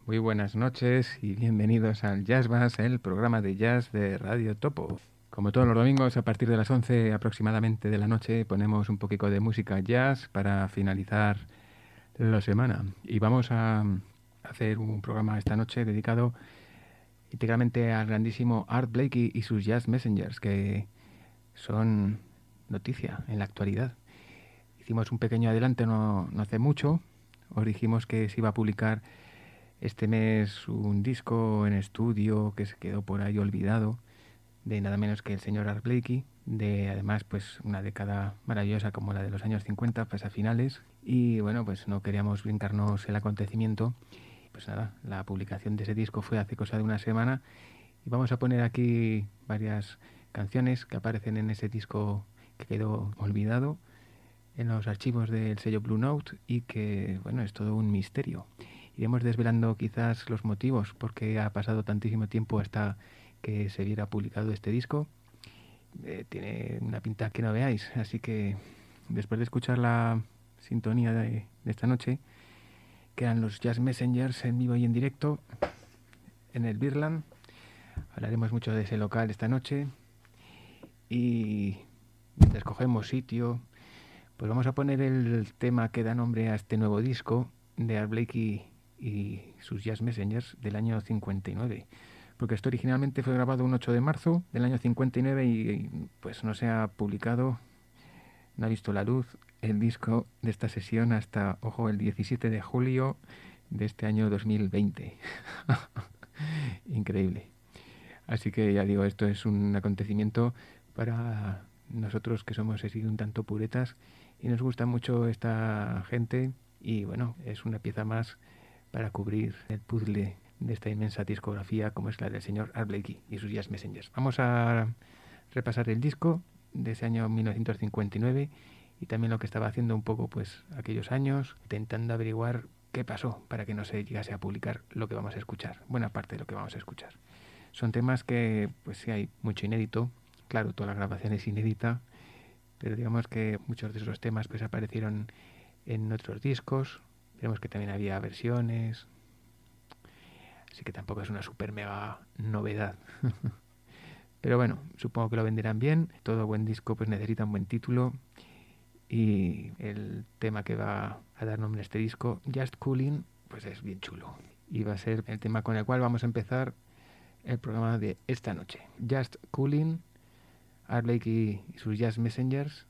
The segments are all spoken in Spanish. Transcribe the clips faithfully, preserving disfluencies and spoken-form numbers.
Muy buenas noches y bienvenidos al Jazz Bass, el programa de jazz de Radio Topo. Como todos los domingos, a partir de las once aproximadamente de la noche, ponemos un poquito de música jazz para finalizar la semana. Y vamos a hacer un programa esta noche dedicado íntegramente al grandísimo Art Blakey y sus Jazz Messengers, que son noticia en la actualidad. Hicimos un pequeño adelanto no, no hace mucho. Os dijimos que se iba a publicar este mes un disco en estudio que se quedó por ahí olvidado, de nada menos que el señor Art Blakey, de además pues una década maravillosa como la de los años cincuenta, pues a finales, y bueno, pues no queríamos brincarnos el acontecimiento. Pues nada, la publicación de ese disco fue hace cosa de una semana y vamos a poner aquí varias canciones que aparecen en ese disco que quedó olvidado en los archivos del sello Blue Note y que, bueno, es todo un misterio. Iremos desvelando quizás los motivos por qué ha pasado tantísimo tiempo hasta que se viera publicado este disco. Eh, tiene una pinta que no veáis, así que después de escuchar la sintonía de, de esta noche, que eran los Jazz Messengers en vivo y en directo en el Birland, hablaremos mucho de ese local esta noche y mientras cogemos sitio, pues vamos a poner el tema que da nombre a este nuevo disco de Art Blakey y sus Jazz Messengers del año cincuenta y nueve, porque esto originalmente fue grabado un ocho de marzo del año cincuenta y nueve y pues no se ha publicado, no ha visto la luz el disco de esta sesión hasta, ojo, el diecisiete de julio de este año dos mil veinte. Increíble. Así que ya digo, esto es un acontecimiento para nosotros que somos así un tanto puretas y nos gusta mucho esta gente y bueno, es una pieza más para cubrir el puzzle de esta inmensa discografía como es la del señor Art Blakey y sus Jazz Messengers. Vamos a repasar el disco de ese año mil novecientos cincuenta y nueve y también lo que estaba haciendo un poco pues aquellos años, intentando averiguar qué pasó para que no se llegase a publicar lo que vamos a escuchar, buena parte de lo que vamos a escuchar. Son temas que pues sí hay mucho inédito, claro, toda la grabación es inédita, pero digamos que muchos de esos temas pues aparecieron en otros discos. Vemos que también había versiones, así que tampoco es una super mega novedad. Pero bueno, supongo que lo venderán bien. Todo buen disco pues necesita un buen título y el tema que va a dar nombre a este disco, Just Cooling, pues es bien chulo. Y va a ser el tema con el cual vamos a empezar el programa de esta noche. Just Cooling, Art Blakey y sus Jazz Messengers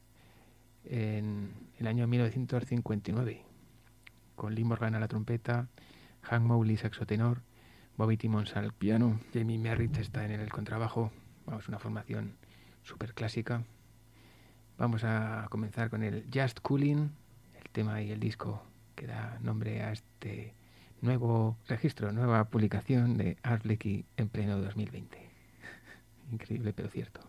en el año mil novecientos cincuenta y nueve. Con Lee Morgan a la trompeta, Hank Mobley saxo tenor, Bobby Timmons al piano, Jamie Merritt está en el contrabajo. Vamos, una formación súper clásica. Vamos a comenzar con el Just Cooling, el tema y el disco que da nombre a este nuevo registro, nueva publicación de Art Blakey en pleno dos mil veinte. Increíble pero cierto.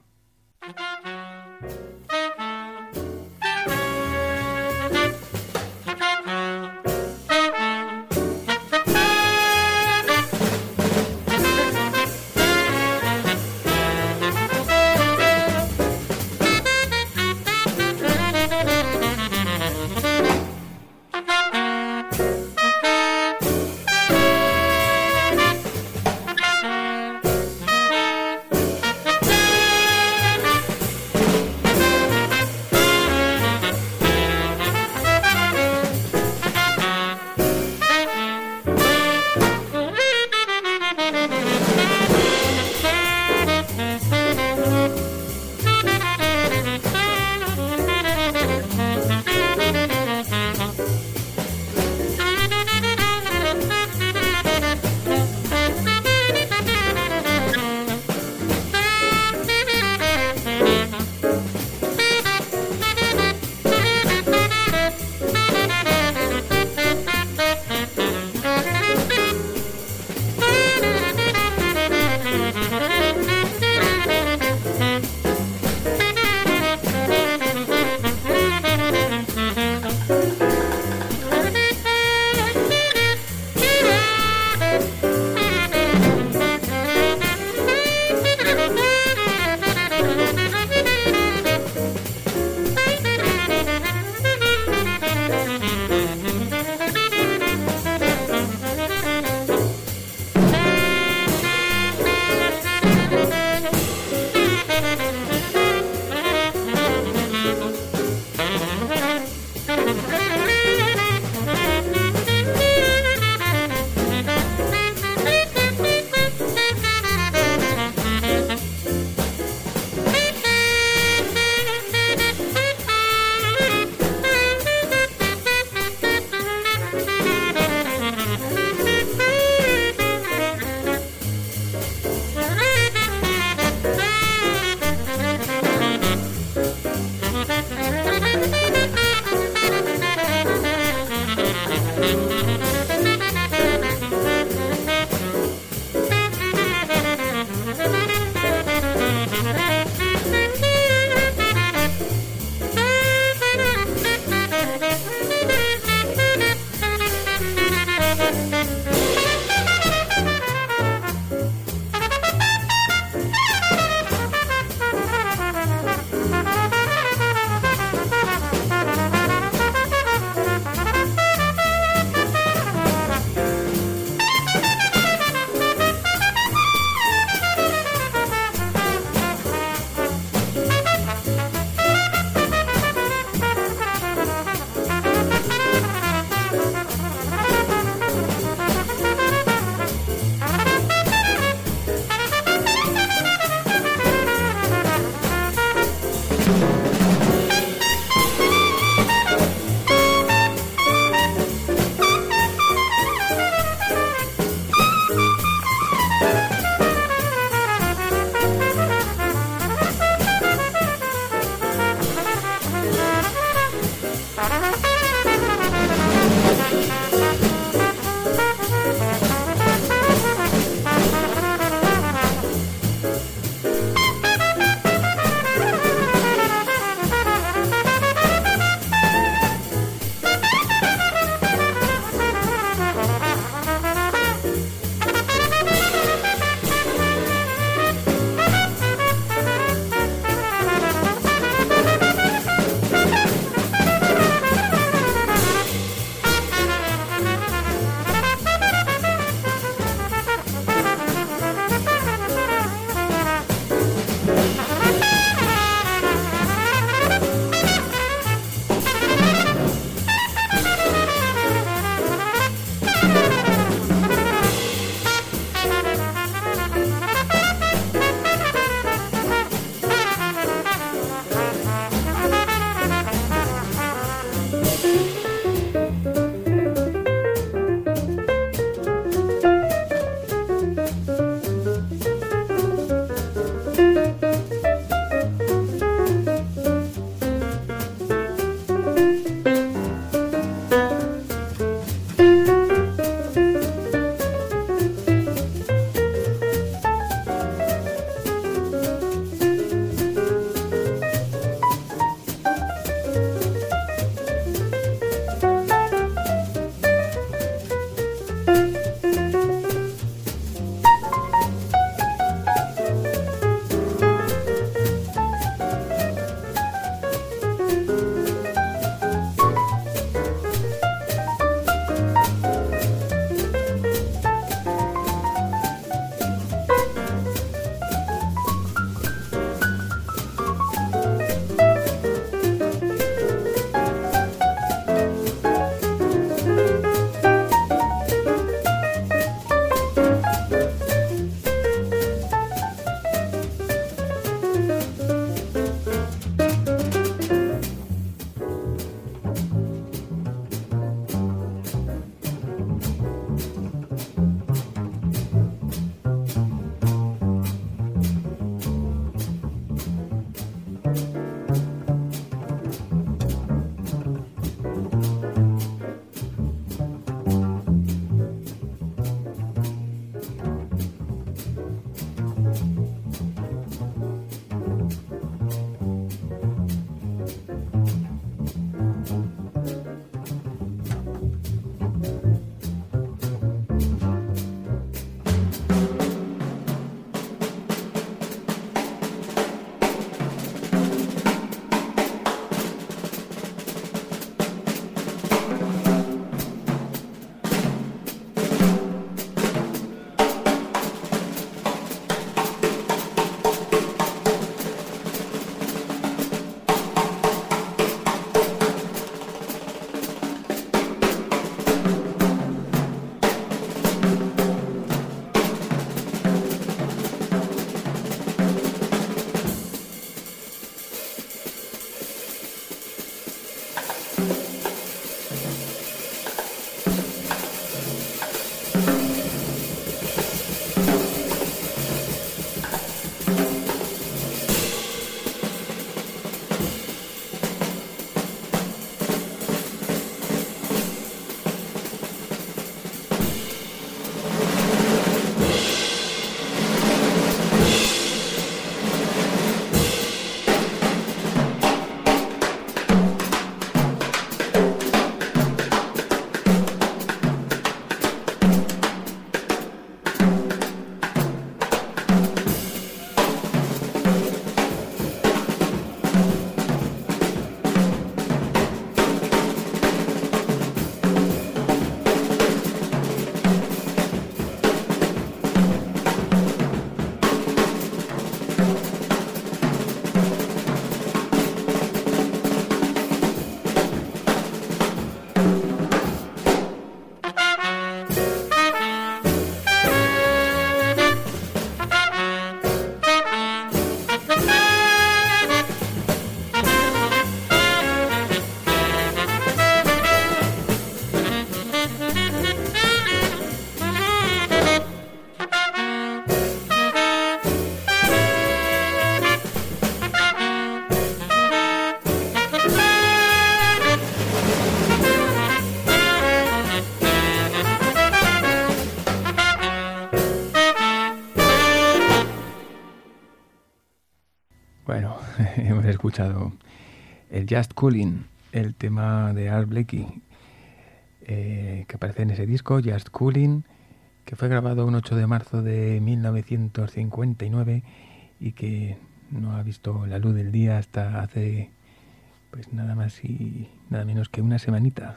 hemos escuchado el Just Coolin', el tema de Art Blakey, eh, que aparece en ese disco, Just Coolin', que fue grabado un ocho de marzo de mil novecientos cincuenta y nueve y que no ha visto la luz del día hasta hace pues nada más y nada menos que una semanita.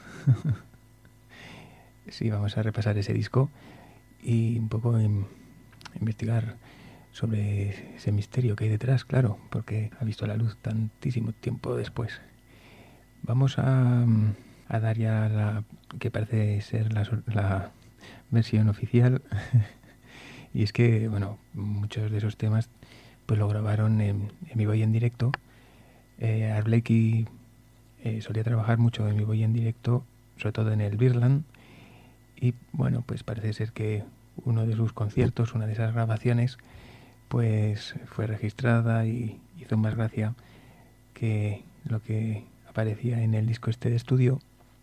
Sí, vamos a repasar ese disco y un poco en, investigar sobre ese misterio que hay detrás, claro, porque ha visto la luz tantísimo tiempo después. Vamos a, a dar ya la que parece ser la, la versión oficial. Y es que, bueno, muchos de esos temas pues lo grabaron en, en vivo y en directo. Eh, Art Blakey eh, solía trabajar mucho en vivo y en directo, sobre todo en el Birdland. Y bueno, pues parece ser que uno de sus conciertos, una de esas grabaciones, pues fue registrada y hizo más gracia que lo que aparecía en el disco este de estudio.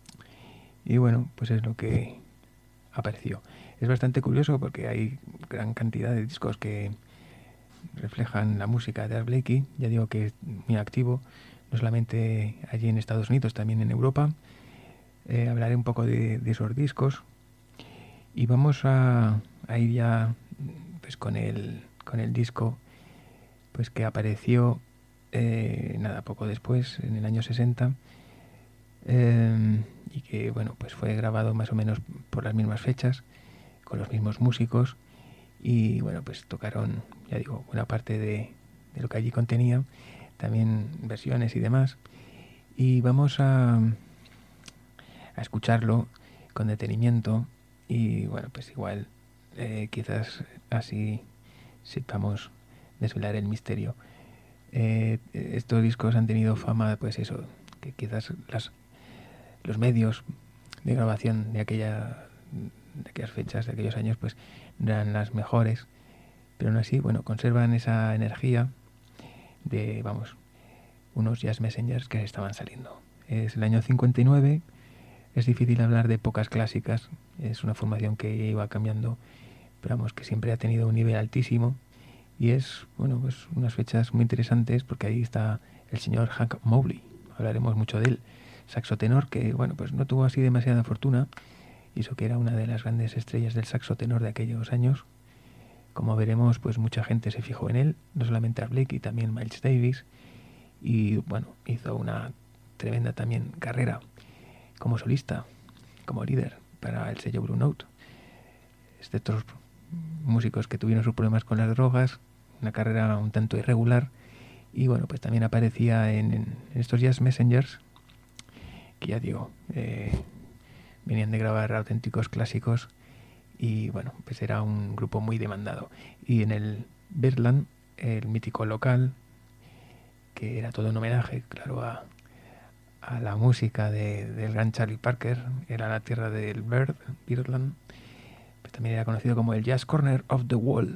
Y bueno, pues es lo que apareció. Es bastante curioso porque hay gran cantidad de discos que reflejan la música de Art Blakey. Ya digo que es muy activo, no solamente allí en Estados Unidos, también en Europa. Eh, hablaré un poco de, de esos discos. Y vamos a, a ir ya pues con el con el disco pues que apareció eh, nada poco después, en el año sesenta, eh, y que bueno pues fue grabado más o menos por las mismas fechas, con los mismos músicos, y bueno pues tocaron, ya digo, buena parte de, de lo que allí contenía, también versiones y demás, y vamos a, a escucharlo con detenimiento. Y bueno, pues igual eh, quizás así sepamos desvelar el misterio. Eh, estos discos han tenido fama, pues eso, que quizás las, los medios de grabación de, aquella, de aquellas fechas, de aquellos años, pues no eran las mejores, pero aún así, bueno, conservan esa energía de, vamos, unos jazz messengers que estaban saliendo. Es el año cincuenta y nueve. Es difícil hablar de épocas clásicas, es una formación que iba cambiando, pero vamos, que siempre ha tenido un nivel altísimo, y es, bueno, pues unas fechas muy interesantes porque ahí está el señor Hank Mobley, hablaremos mucho de él, saxo tenor que, bueno, pues no tuvo así demasiada fortuna, y eso que era una de las grandes estrellas del saxo tenor de aquellos años. Como veremos, pues mucha gente se fijó en él, no solamente Art Blakey, también Miles Davis, y bueno, hizo una tremenda también carrera como solista, como líder para el sello Blue Note. Estos músicos que tuvieron sus problemas con las drogas, una carrera un tanto irregular, y bueno, pues también aparecía en, en estos Jazz Messengers, que ya digo, eh, venían de grabar auténticos clásicos, y bueno, pues era un grupo muy demandado. Y en el Birdland, el mítico local, que era todo un homenaje, claro, a a la música de, del gran Charlie Parker, era la tierra del Bird, Birdland, pues también era conocido como el Jazz Corner of the Wall.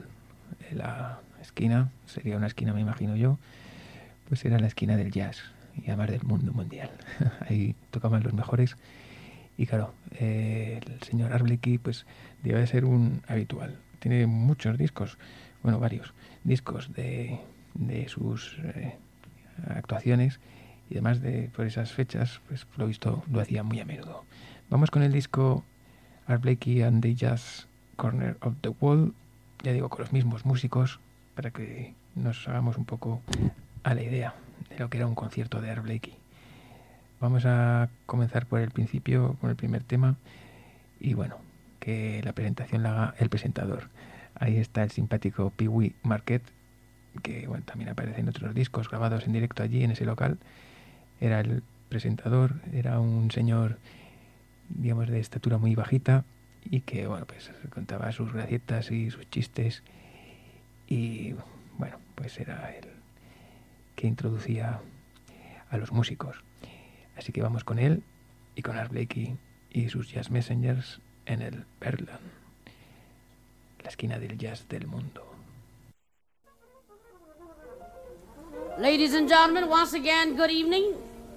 La esquina, sería una esquina me imagino yo, pues era la esquina del jazz, y además del mundo mundial. Ahí tocaban los mejores, y claro, eh, el señor Art Blakey pues debe de ser un habitual. Tiene muchos discos, bueno, varios discos de, de sus eh, actuaciones, y además de por esas fechas, pues por lo visto lo hacía muy a menudo. Vamos con el disco Art Blakey and the Jazz Corner of the Wall, ya digo, con los mismos músicos, para que nos hagamos un poco a la idea de lo que era un concierto de Art Blakey. Vamos a comenzar por el principio, con el primer tema, y bueno, que la presentación la haga el presentador. Ahí está el simpático Pee Wee Marquette, que bueno, también aparece en otros discos grabados en directo allí en ese local. Era el presentador, era un señor, digamos, de estatura muy bajita, y que, bueno, pues contaba sus gracietas y sus chistes, y bueno, pues era el que introducía a los músicos. Así que vamos con él y con Art Blakey y sus Jazz Messengers en el Birdland, la esquina del jazz del mundo. Ladies and gentlemen, once again, good evening,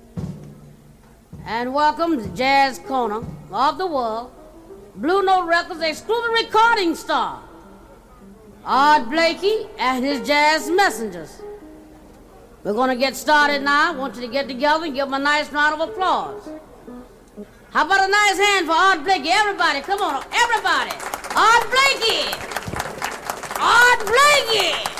and welcome to Jazz Corner of the World, Blue Note Records exclusive recording star, Art Blakey and his Jazz Messengers. We're going to get started now. I want you to get together and give them a nice round of applause. How about a nice hand for Art Blakey? Everybody, come on, everybody. Art Blakey! Art Blakey!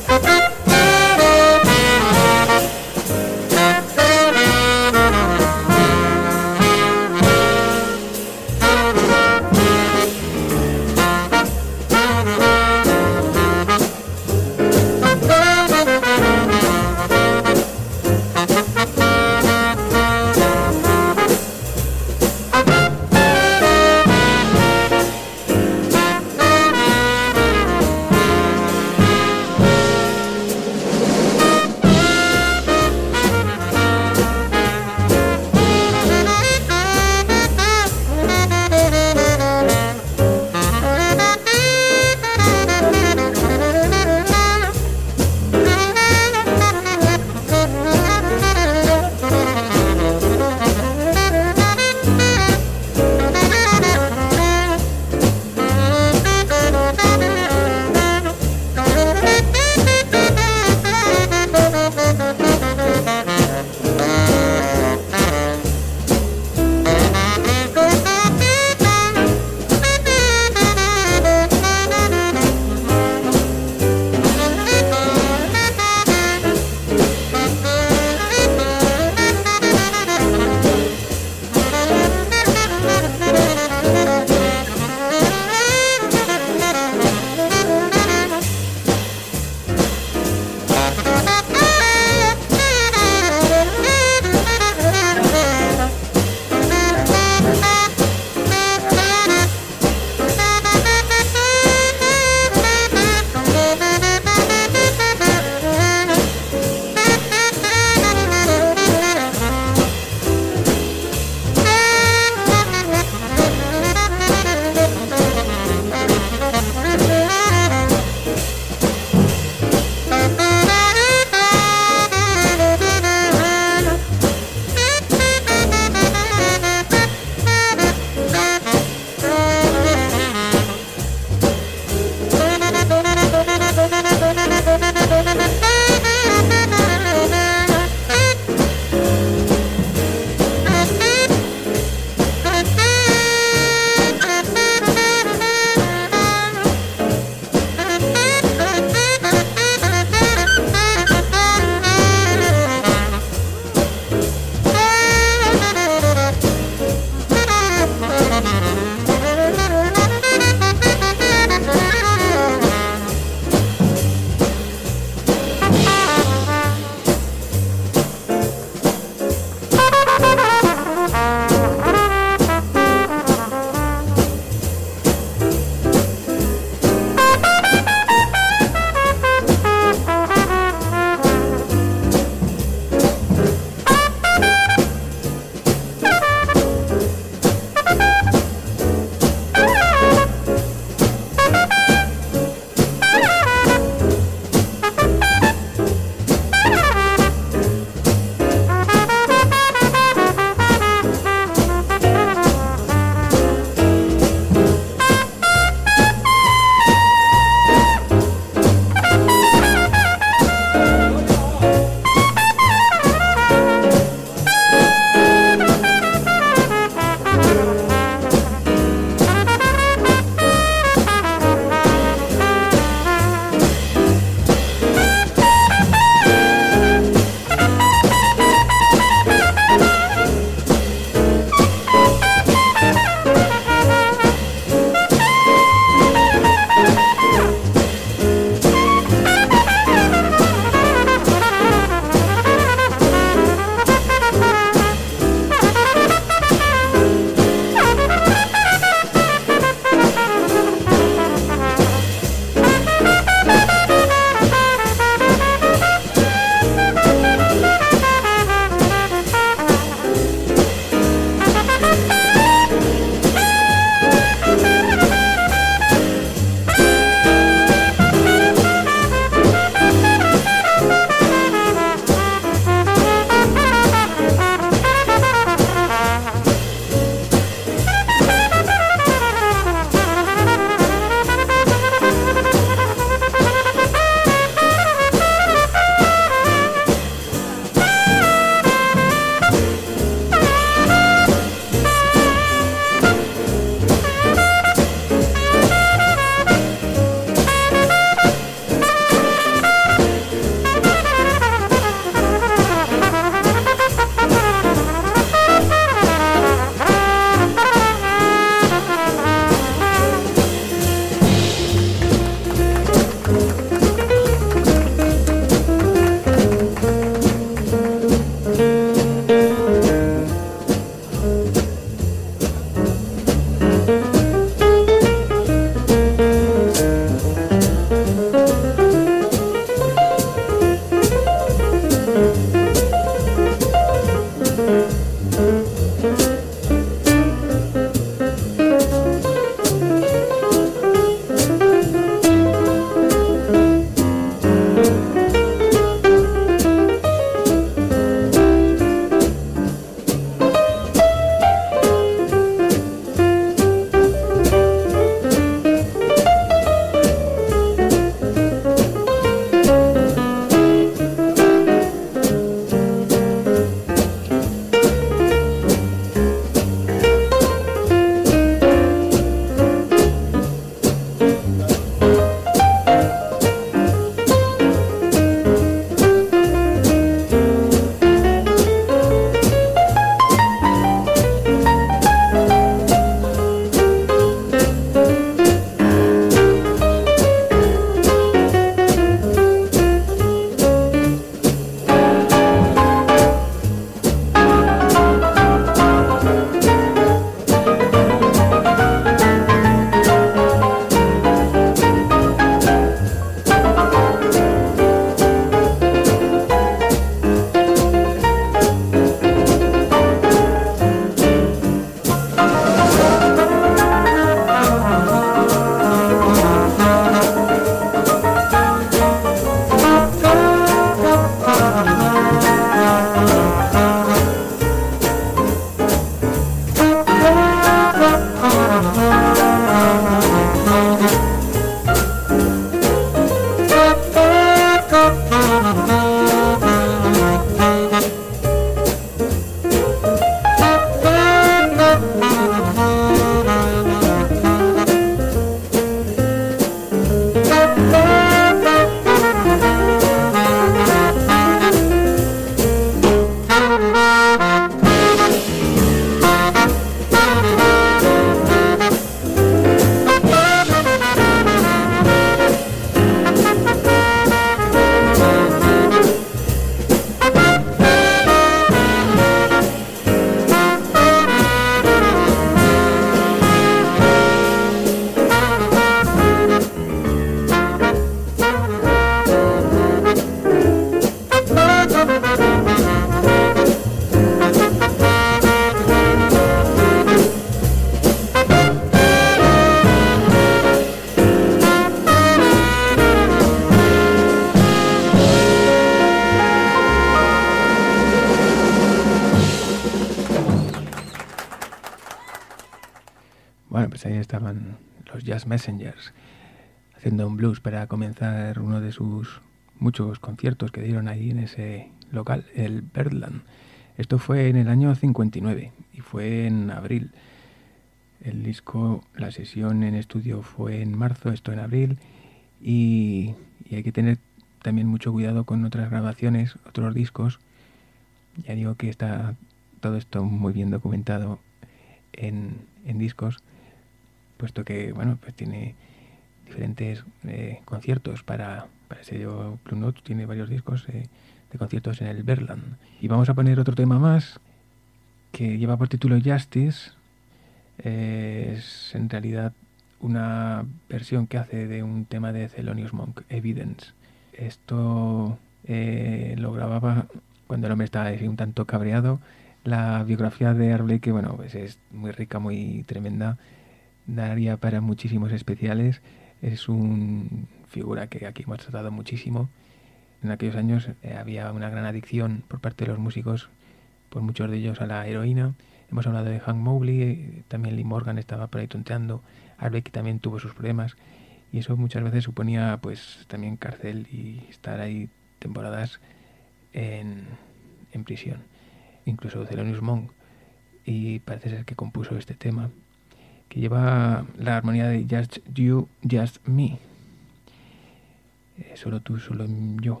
Bueno, pues ahí estaban los Jazz Messengers haciendo un blues para comenzar uno de sus muchos conciertos que dieron ahí en ese local, el Birdland. Esto fue en el año cincuenta y nueve y fue en abril. El disco, la sesión en estudio fue en marzo, esto en abril, y, y hay que tener también mucho cuidado con otras grabaciones, otros discos. Ya digo que está todo esto muy bien documentado en, en discos, puesto que, bueno, pues tiene diferentes eh, conciertos para, para el sello Blue Note, tiene varios discos eh, de conciertos en el Birdland. Y vamos a poner otro tema más que lleva por título Justice. Eh, es en realidad una versión que hace de un tema de Thelonious Monk, Evidence. Esto eh, lo grababa cuando el hombre estaba un tanto cabreado. La biografía de Art Blakey, bueno, pues es muy rica, muy tremenda, daría para muchísimos especiales. Es una figura que aquí hemos tratado muchísimo. En aquellos años eh, había una gran adicción por parte de los músicos, por muchos de ellos, a la heroína. Hemos hablado de Hank Mobley, también Lee Morgan estaba por ahí tonteando, Art Blakey también tuvo sus problemas, y eso muchas veces suponía pues también cárcel y estar ahí temporadas en, en prisión. Incluso Thelonious Monk, y parece ser que compuso este tema, que lleva la armonía de Just You, Just Me. Eh, solo tú, solo yo.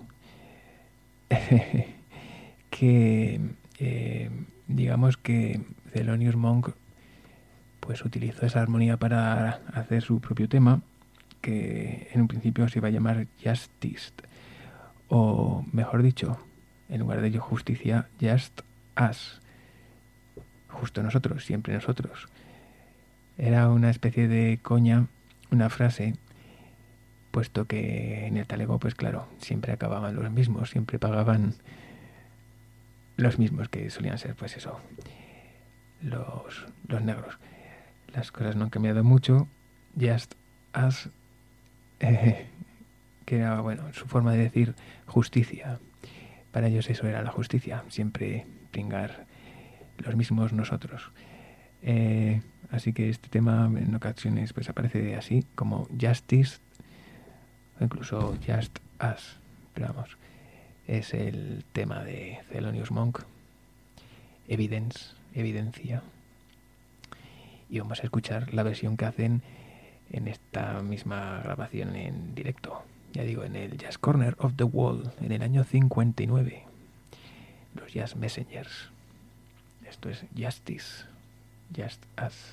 que eh, digamos que Thelonious Monk pues utilizó esa armonía para hacer su propio tema, que en un principio se iba a llamar Justice, o mejor dicho, en lugar de yo justicia, Just Us, justo nosotros, siempre nosotros. Era una especie de coña, una frase, puesto que en el talego, pues claro, siempre acababan los mismos, siempre pagaban los mismos, que solían ser, pues eso, los, los negros. Las cosas no han cambiado mucho. Just Us, eh, que era, bueno, su forma de decir justicia. Para ellos eso era la justicia, siempre pringar los mismos nosotros. Eh, así que este tema en ocasiones pues aparece así, como Justice, o incluso Just Us, pero vamos, es el tema de Thelonious Monk, Evidence, evidencia. Y vamos a escuchar la versión que hacen en esta misma grabación en directo, ya digo, en el Jazz Corner of the Wall, en el año cincuenta y nueve, los Jazz Messengers. Esto es Justice, Just Us.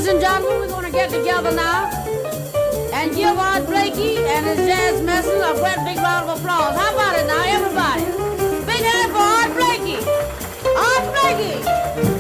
Ladies and gentlemen, we're going to get together now and give Art Blakey and his jazz messers a great big round of applause. How about it now, everybody? Big hand for Art Blakey. Art Blakey.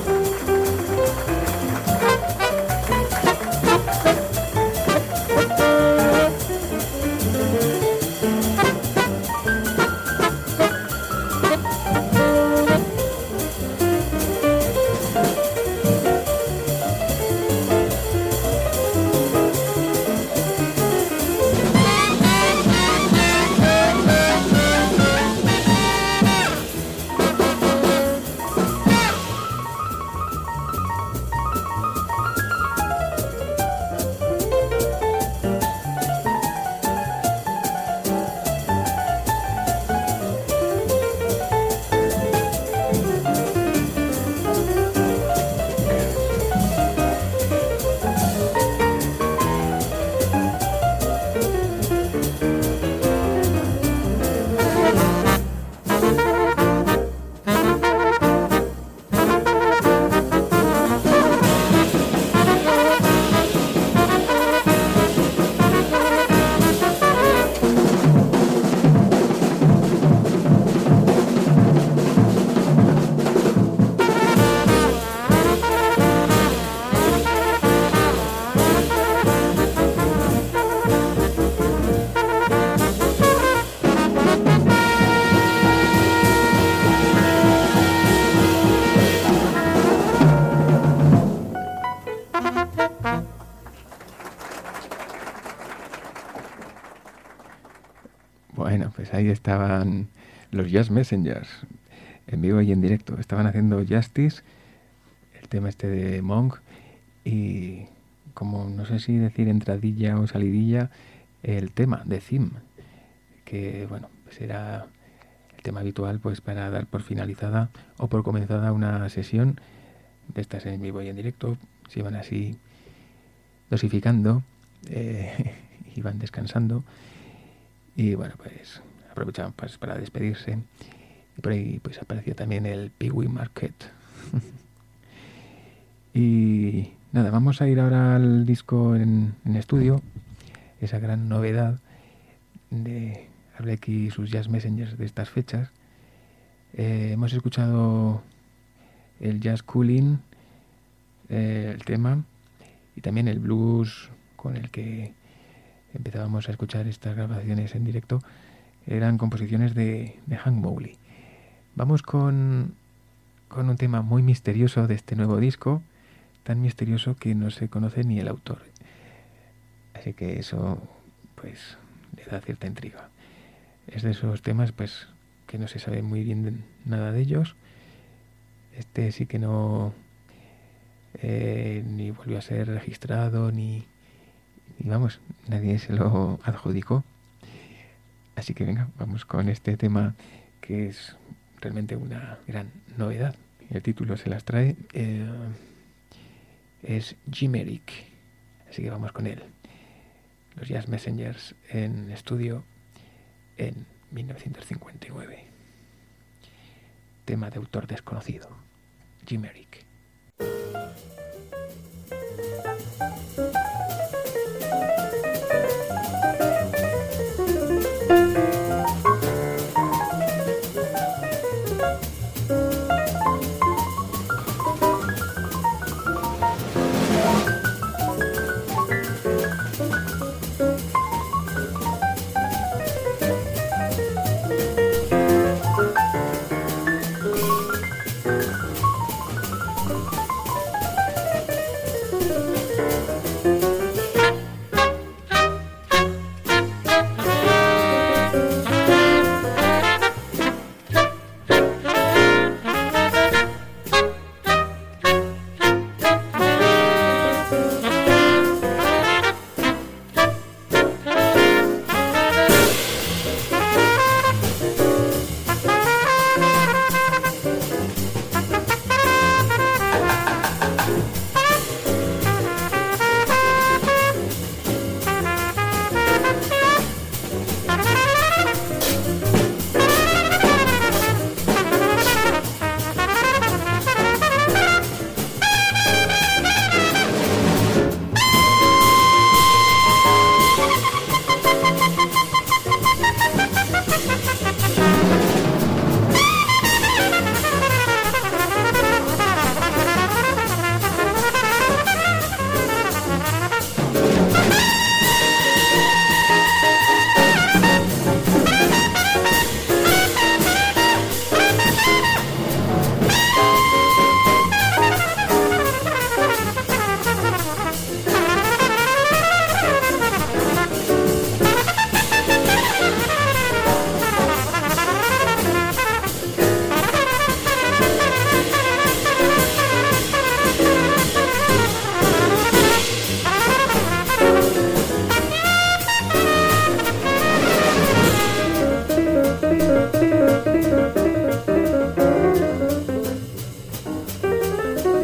Ahí estaban los Jazz Messengers en vivo y en directo. Estaban haciendo Justice, el tema este de Monk, y como no sé si decir entradilla o salidilla, el tema de Theme, que bueno, pues era el tema habitual pues para dar por finalizada o por comenzada una sesión de estas en vivo y en directo. Se iban así dosificando, eh, iban descansando y bueno, pues aprovechaban pues para despedirse. Y por ahí pues apareció también el Pee-wee Market. Y nada, vamos a ir ahora al disco en, en estudio, esa gran novedad de Blakey y sus Jazz Messengers de estas fechas. Eh, hemos escuchado el Jazz Cooling, eh, el tema, y también el blues con el que empezábamos a escuchar estas grabaciones en directo. Eran composiciones de, de Hank Mobley. Vamos con, con un tema muy misterioso de este nuevo disco, tan misterioso que no se conoce ni el autor. Así que eso pues le da cierta intriga. Es de esos temas pues que no se sabe muy bien de, nada de ellos. Este sí que no eh, ni volvió a ser registrado ni, ni vamos, nadie se lo adjudicó. Así que venga, vamos con este tema que es realmente una gran novedad. El título se las trae, eh, es Jimerick. Así que vamos con él. Los Jazz Messengers en estudio en mil novecientos cincuenta y nueve. Tema de autor desconocido, Jimerick.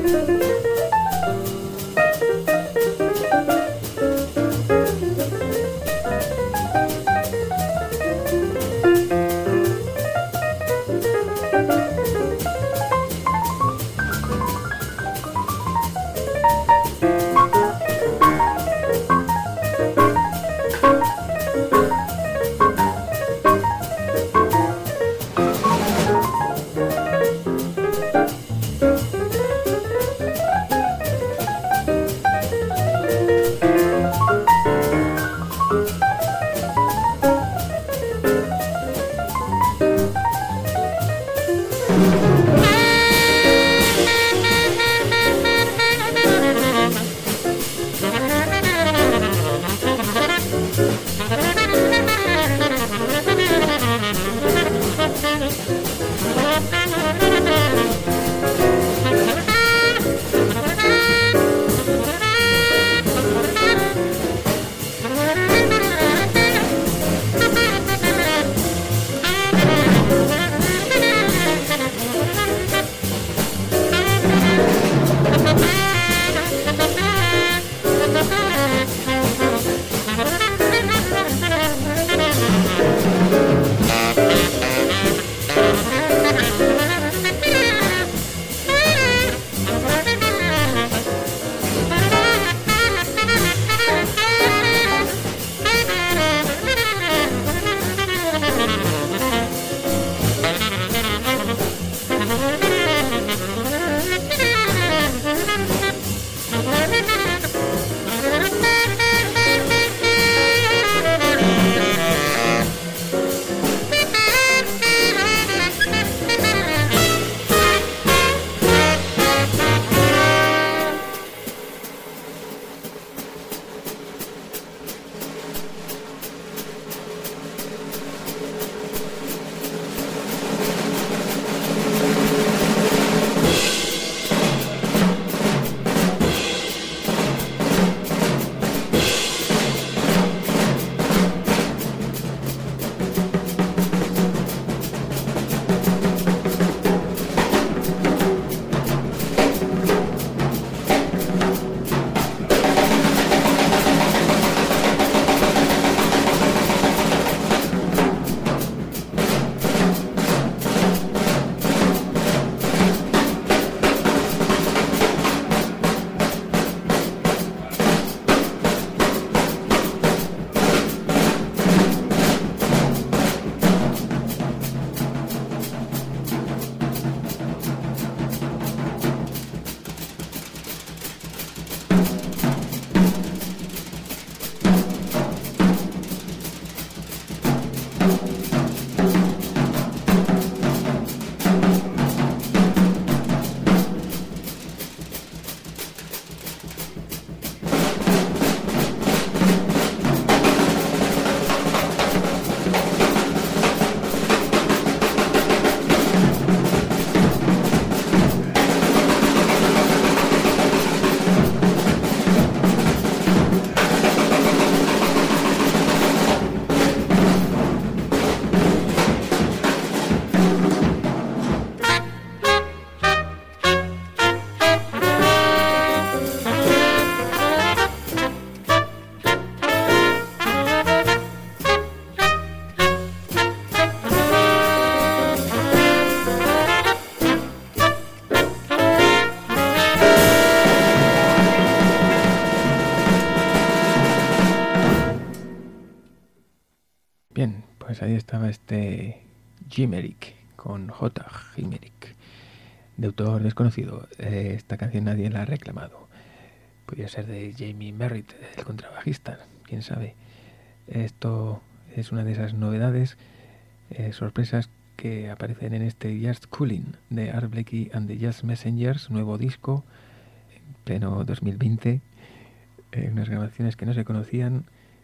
pues ahí estaba este Jimerick, con J. Jimerick, de autor desconocido. Eh, esta canción nadie la ha reclamado. Podría ser de Jamie Merritt, el contrabajista, quién sabe. Esto es una de esas novedades, eh, sorpresas que aparecen en este Just Coolin de Art Blakey and the Jazz Messengers, nuevo disco, en pleno dos mil veinte. Eh, unas grabaciones que no se conocían,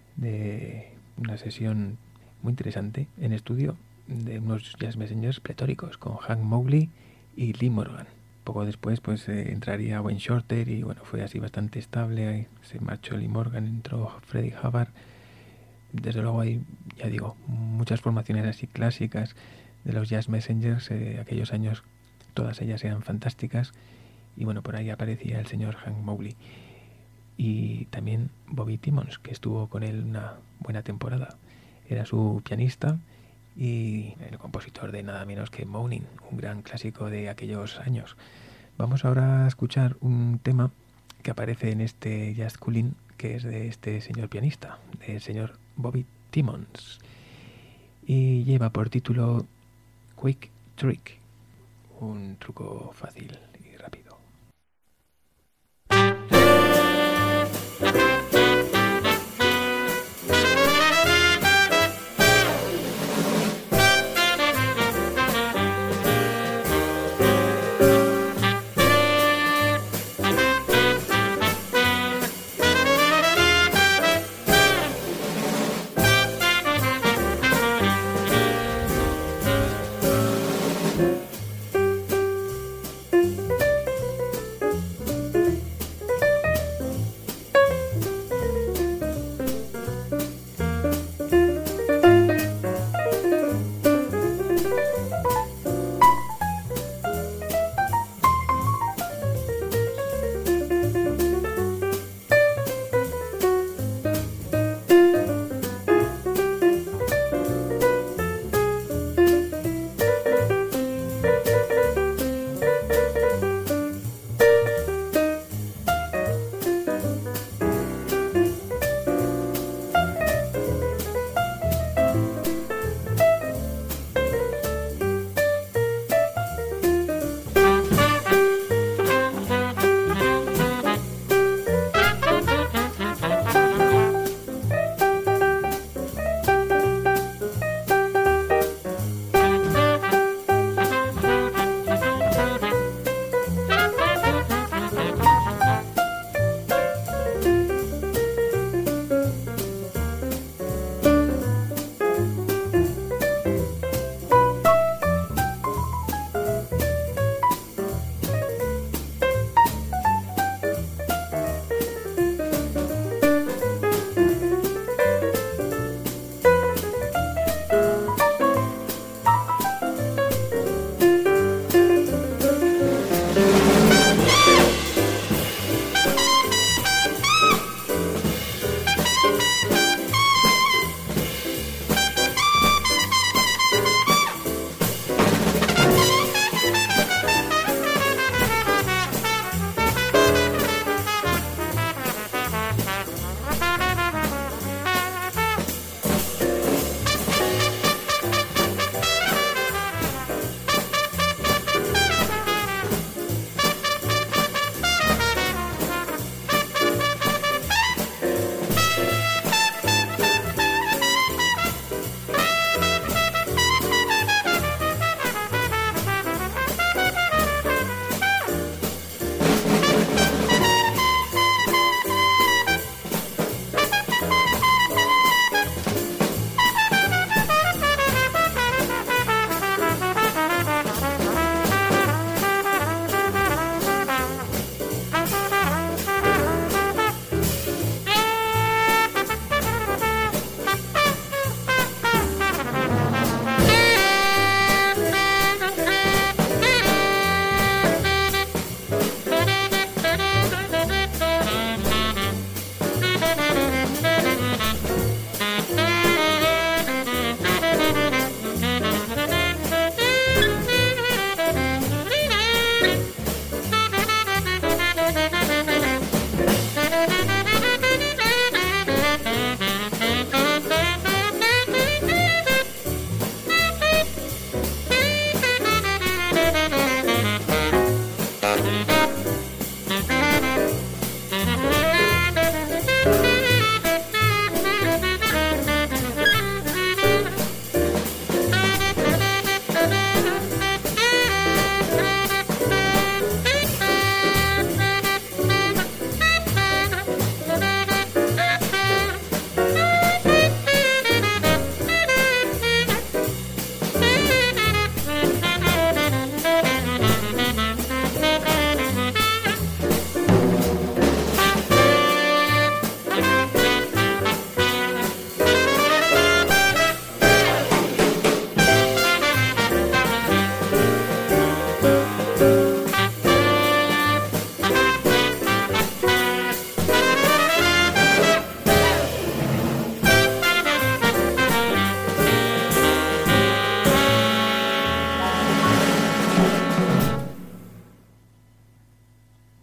de una sesión muy interesante en estudio de unos Jazz Messengers pletóricos con Hank Mobley y Lee Morgan. Poco después pues eh, entraría Wayne Shorter y bueno, fue así bastante estable. Ahí se marchó Lee Morgan, entró Freddie Hubbard. Desde luego hay, ya digo, muchas formaciones así clásicas de los Jazz Messengers. Eh, aquellos años todas ellas eran fantásticas Y bueno, por ahí aparecía el señor Hank Mobley. Y también Bobby Timmons, que estuvo con él una buena temporada. Era su pianista y el compositor de nada menos que Moaning, un gran clásico de aquellos años. Vamos ahora a escuchar un tema que aparece en este Jazz Coolin, que es de este señor pianista, del señor Bobby Timmons. Y lleva por título Quick Trick, un truco fácil y rápido.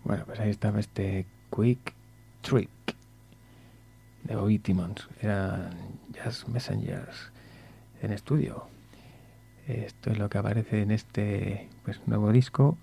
Bueno, pues ahí estaba este Quick Trick de Bobby Timmons. Eran Jazz Messengers en estudio. Esto es lo que aparece en este pues nuevo disco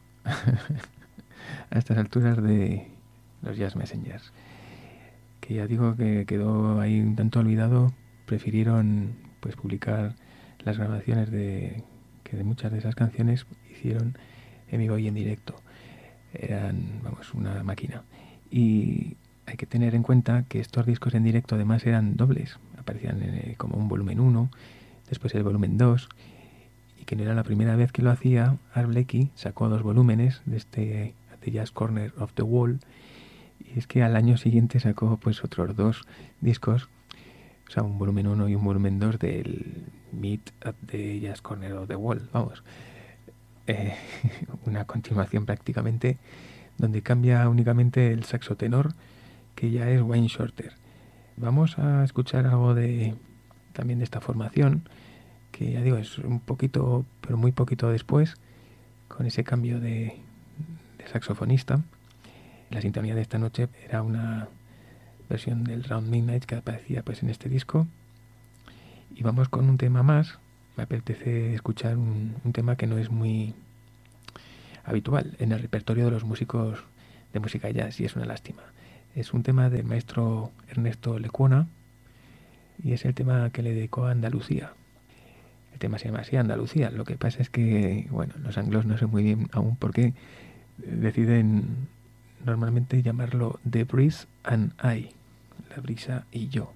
a estas alturas de los Jazz Messengers, que ya digo que quedó ahí un tanto olvidado. Prefirieron pues publicar las grabaciones de que de muchas de esas canciones hicieron en vivo y en directo. Eran, vamos, una máquina. Y hay que tener en cuenta que estos discos en directo además eran dobles. Aparecían en, como un volumen uno, después el volumen dos, y que no era la primera vez que lo hacía. Art Blakey sacó dos volúmenes de este The Jazz Corner of the Wall, y es que al año siguiente sacó pues otros dos discos, o sea, un volumen uno y un volumen dos del Meet at the Jazz Corner of the Wall, vamos. Eh, una continuación prácticamente, donde cambia únicamente el saxo tenor, que ya es Wayne Shorter. Vamos a escuchar algo de también de esta formación, que ya digo, es un poquito, pero muy poquito después, con ese cambio de, de saxofonista. La sintonía de esta noche era una versión del Round Midnight que aparecía pues en este disco. Y vamos con un tema más. Me apetece escuchar un, un tema que no es muy habitual en el repertorio de los músicos de música jazz, y es una lástima. Es un tema del maestro Ernesto Lecuona, y es el tema que le dedicó a Andalucía. El tema se llama así, Andalucía. Lo que pasa es que, bueno, los anglos no sé muy bien aún por qué deciden normalmente llamarlo The Breeze and I, la brisa y yo.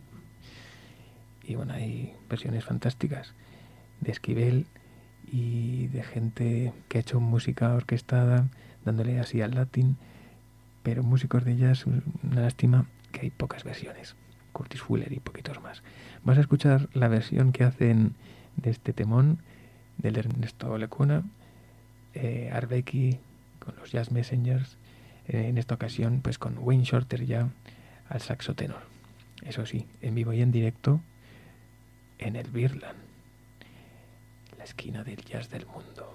Y bueno, hay versiones fantásticas de Esquivel y de gente que ha hecho música orquestada, dándole así al latín, pero músicos de jazz, una lástima que hay pocas versiones. Curtis Fuller y poquitos más. Vas a escuchar la versión que hacen de este temón del Ernesto Lecuona, eh, Art Blakey con los Jazz Messengers, eh, en esta ocasión pues con Wayne Shorter ya al saxo tenor. Eso sí, en vivo y en directo en el Beerland, la esquina del jazz del mundo.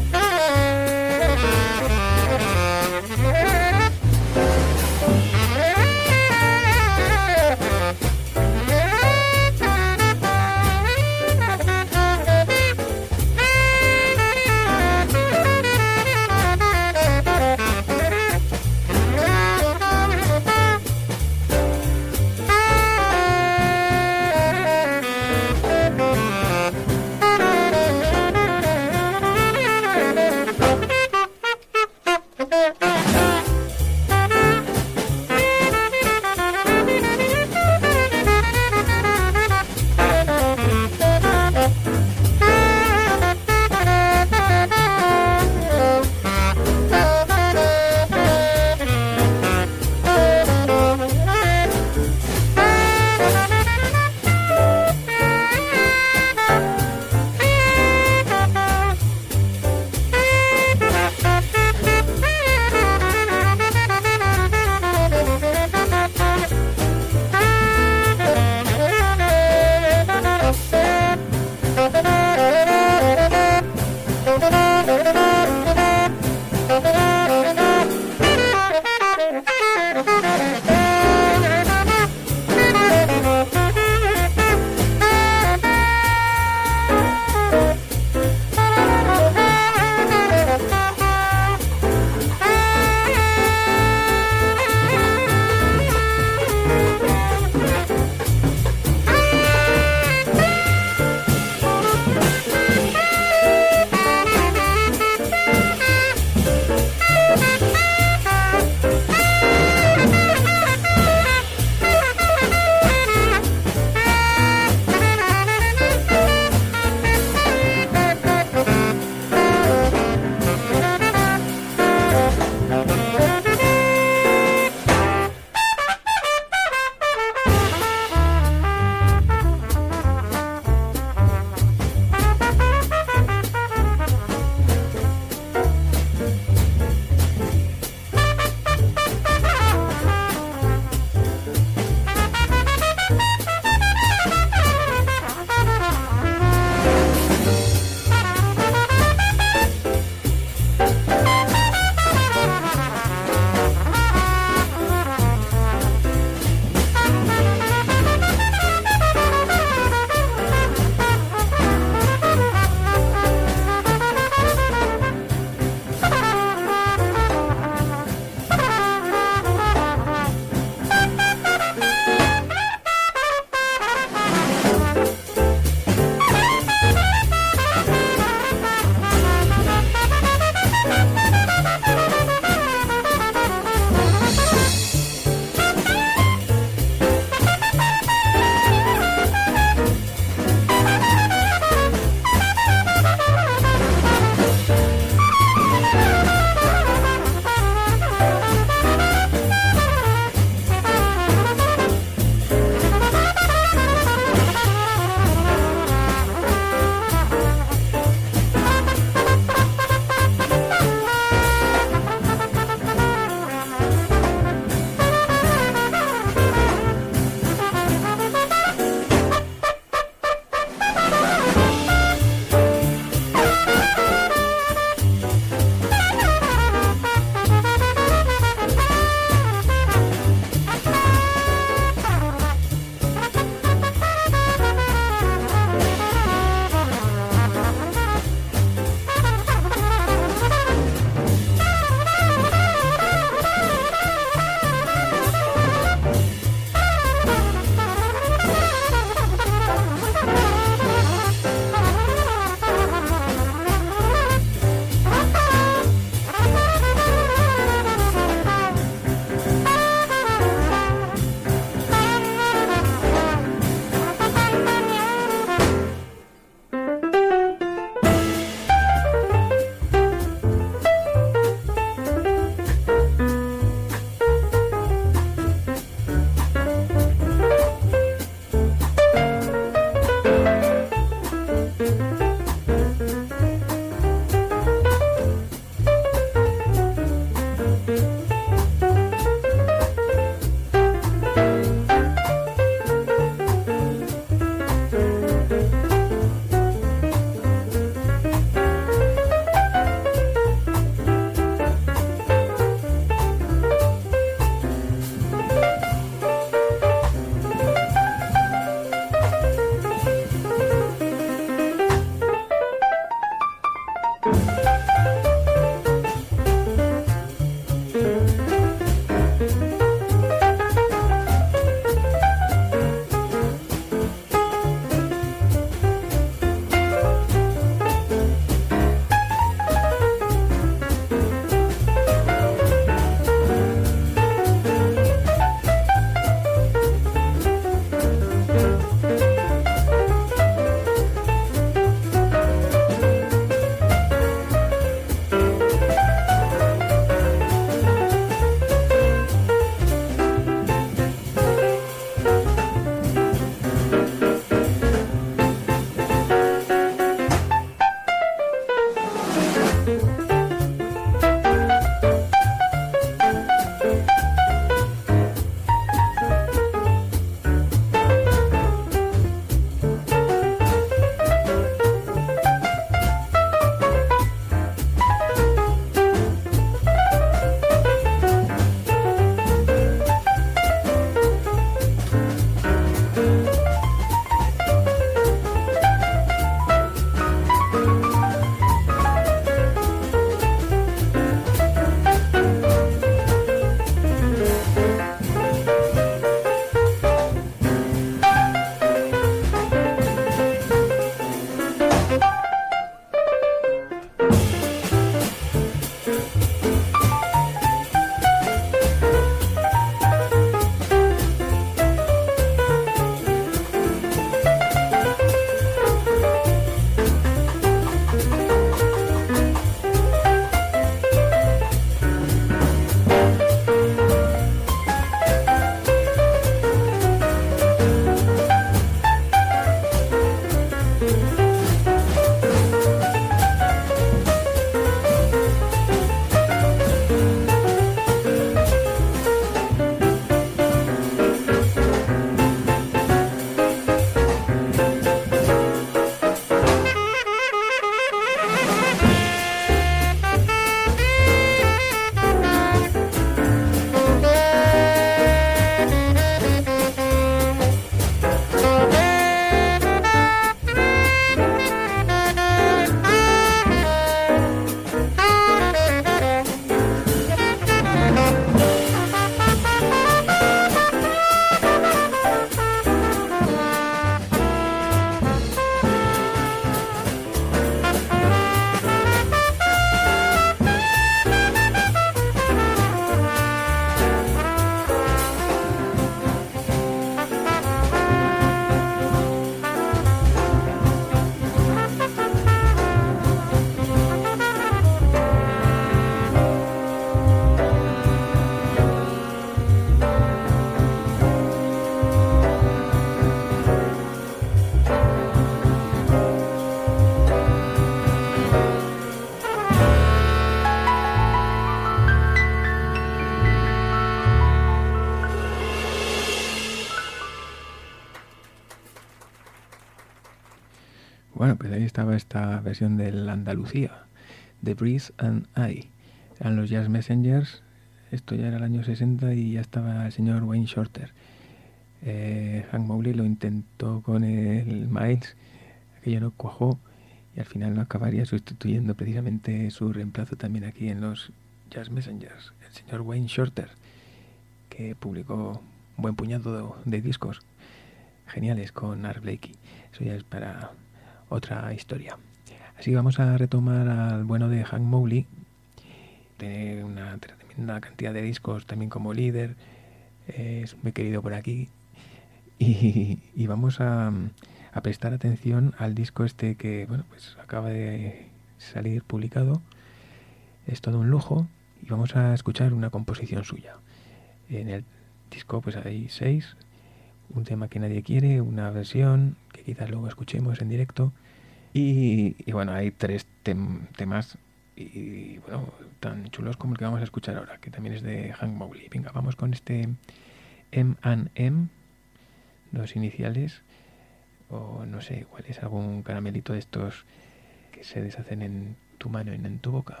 Bueno, pues ahí estaba esta versión del Andalucía, The Breeze and I. Eran los Jazz Messengers. Esto ya era el año sesenta y ya estaba el señor Wayne Shorter. Eh, Hank Mobley lo intentó con el Miles, aquello no cuajó y al final no acabaría sustituyendo precisamente su reemplazo también aquí en los Jazz Messengers, el señor Wayne Shorter, que publicó un buen puñado de, de discos geniales con Art Blakey. Eso ya es para otra historia. Así vamos a retomar al bueno de Hank Mobley. Tiene una tremenda cantidad de discos también como líder, eh, es muy querido por aquí. Y, y vamos a, a prestar atención al disco este que, bueno, pues acaba de salir publicado. Es todo un lujo y vamos a escuchar una composición suya. En el disco pues hay seis, un tema que nadie quiere, una versión que quizás luego escuchemos en directo y, y bueno, hay tres tem- temas y bueno, tan chulos como el que vamos a escuchar ahora, que también es de Hank Mobley. Venga, vamos con este M and M, dos iniciales, o no sé, igual es algún caramelito de estos que se deshacen en tu mano y en tu boca.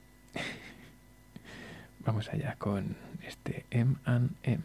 Vamos allá con este M and M.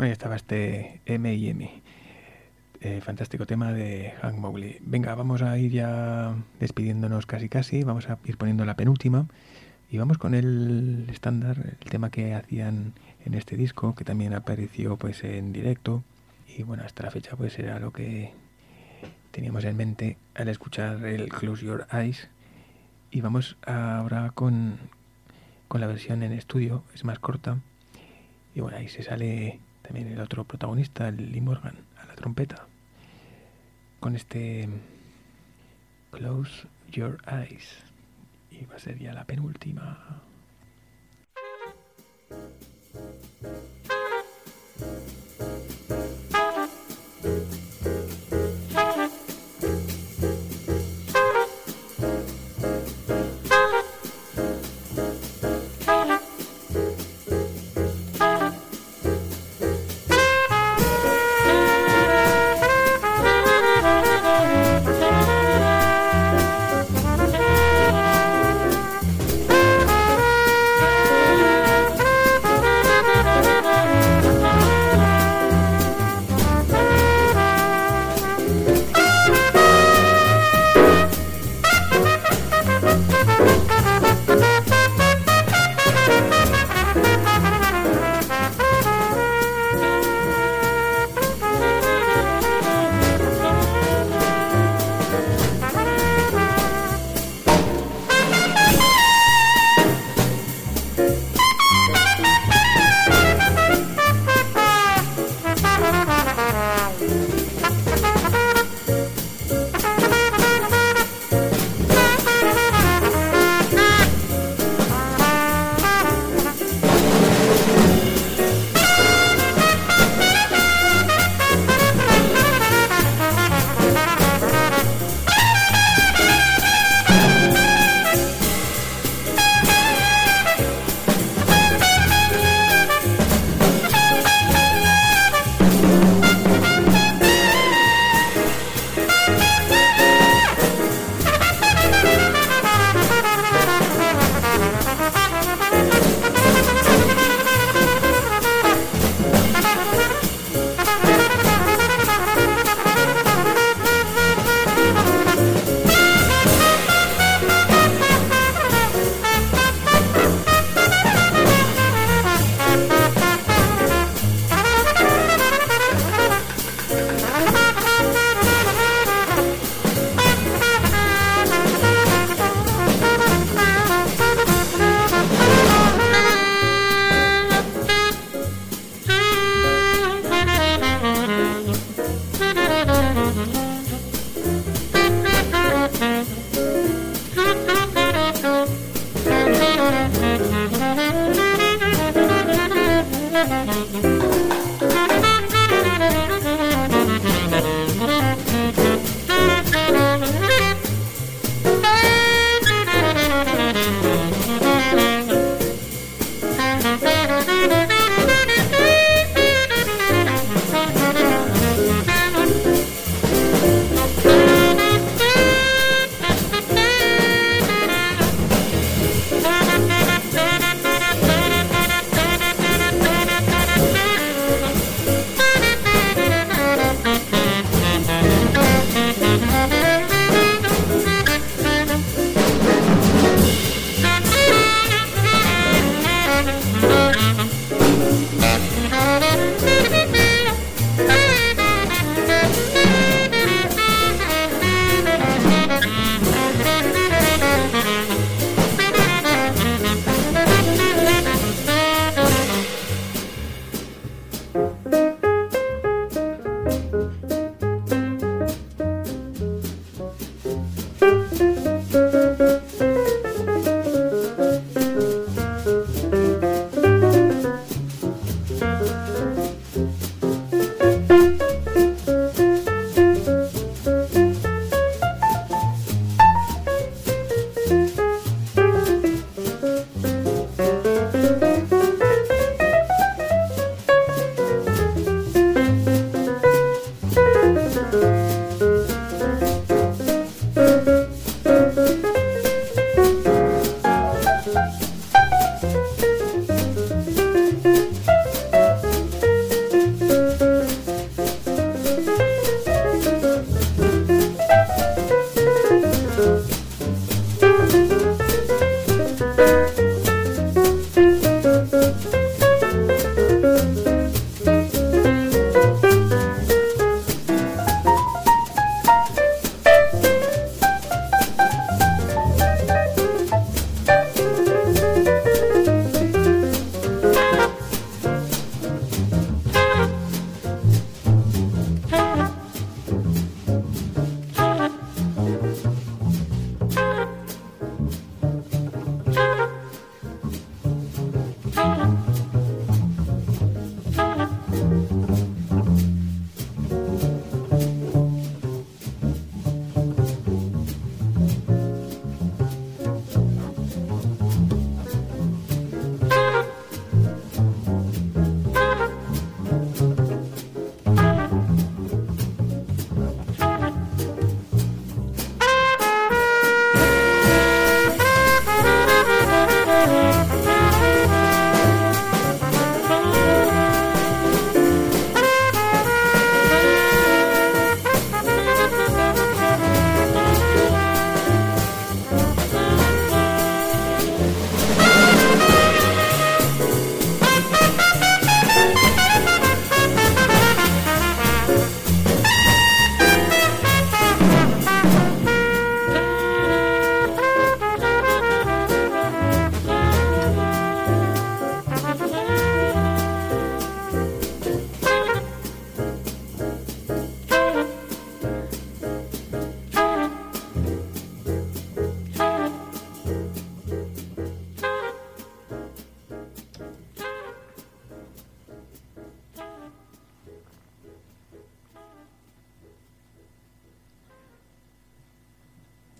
Bueno, ahí estaba este eme y eme. Eh, fantástico tema de Hank Mobley. Venga, vamos a ir ya despidiéndonos casi casi. Vamos a ir poniendo la penúltima. Y vamos con el estándar, el tema que hacían en este disco, que también apareció pues en directo. Y bueno, hasta la fecha pues era lo que teníamos en mente al escuchar el Close Your Eyes. Y vamos ahora con, con la versión en estudio, es más corta. Y bueno, ahí se sale también el otro protagonista, el Lee Morgan, a la trompeta. Con este Close Your Eyes. Y va a ser ya la penúltima.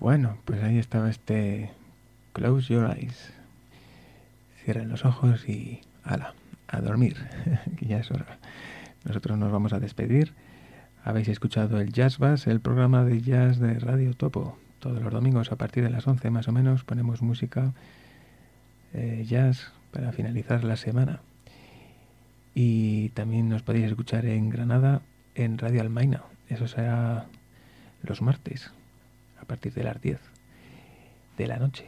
Bueno, pues ahí estaba este Close Your Eyes. Cierren los ojos y ala, a dormir, que ya es hora. Nosotros nos vamos a despedir. Habéis escuchado el Jazz Bass, el programa de jazz de Radio Topo. Todos los domingos a partir de las once más o menos ponemos música eh, jazz para finalizar la semana. Y también nos podéis escuchar en Granada en Radio Almaina. Eso será los martes a partir de las diez de la noche.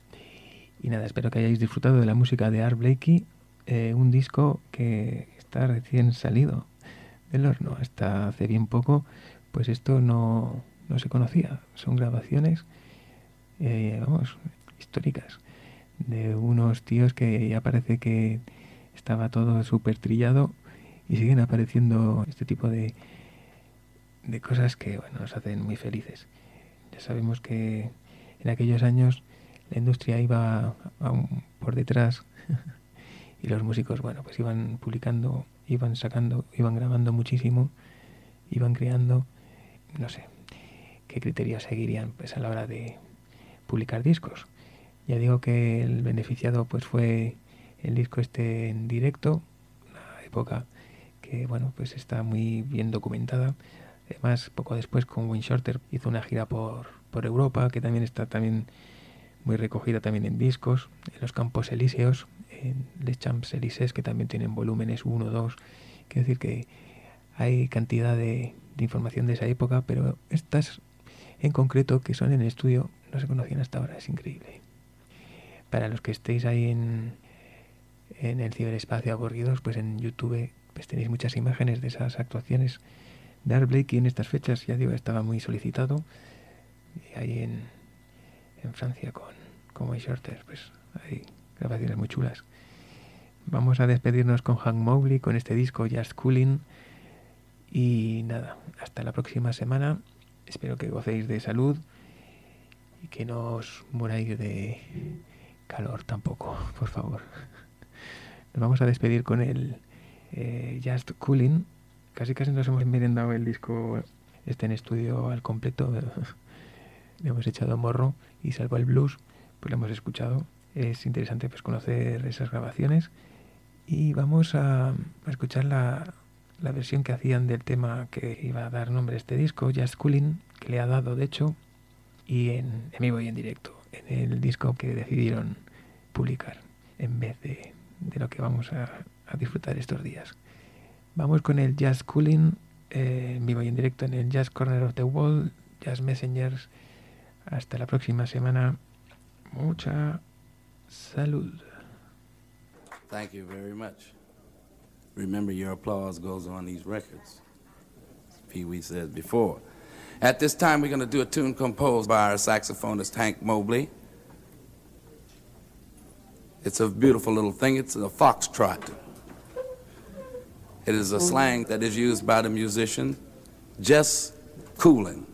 Y nada, espero que hayáis disfrutado de la música de Art Blakey, eh, un disco que está recién salido del horno. Hasta hace bien poco, pues esto no, no se conocía. Son grabaciones, eh, vamos, históricas, de unos tíos que ya parece que estaba todo súper trillado y siguen apareciendo este tipo de, de cosas que, bueno, nos hacen muy felices. Ya sabemos que en aquellos años la industria iba aún por detrás y los músicos, bueno, pues iban publicando, iban sacando, iban grabando muchísimo, iban creando, no sé qué criterios seguirían pues a la hora de publicar discos. Ya digo que el beneficiado pues fue el disco este en directo, una época que, bueno, pues está muy bien documentada. Además, poco después con Wayne Shorter hizo una gira por, por Europa, que también está también muy recogida también en discos, en los Campos Elíseos, en Les Champs-Élysées, que también tienen volúmenes uno, dos. Quiero decir que hay cantidad de, de información de esa época, pero estas en concreto, que son en estudio, no se conocían hasta ahora. Es increíble. Para los que estéis ahí en, en el ciberespacio aburridos, pues en YouTube pues tenéis muchas imágenes de esas actuaciones de Art Blakey en estas fechas. Ya digo, estaba muy solicitado. Y ahí en, en Francia con, con Wayne Shorter, pues hay grabaciones muy chulas. Vamos a despedirnos con Hank Mobley, con este disco Just Cooling. Y nada, hasta la próxima semana. Espero que gocéis de salud y que no os muráis de calor tampoco, por favor. Nos vamos a despedir con el eh, Just Cooling. Casi casi nos hemos merendado el disco este en estudio al completo. Le hemos echado morro y salvo el blues, pues lo hemos escuchado. Es interesante pues conocer esas grabaciones. Y vamos a, a escuchar la, la versión que hacían del tema que iba a dar nombre a este disco, Just Cooling, que le ha dado de hecho, y en, en vivo y en directo, en el disco que decidieron publicar, en vez de, de lo que vamos a, a disfrutar estos días. Vamos con el Just Cooling, eh, en vivo y en directo en el Jazz Corner of the World, Jazz Messengers. Hasta la próxima semana. Mucha salud. Thank you very much. Remember, your applause goes on these records. Pee Wee said before. At this time, we're going to do a tune composed by our saxophonist, Hank Mobley. It's a beautiful little thing. It's a foxtrot. It is a slang that is used by the musician, just cooling.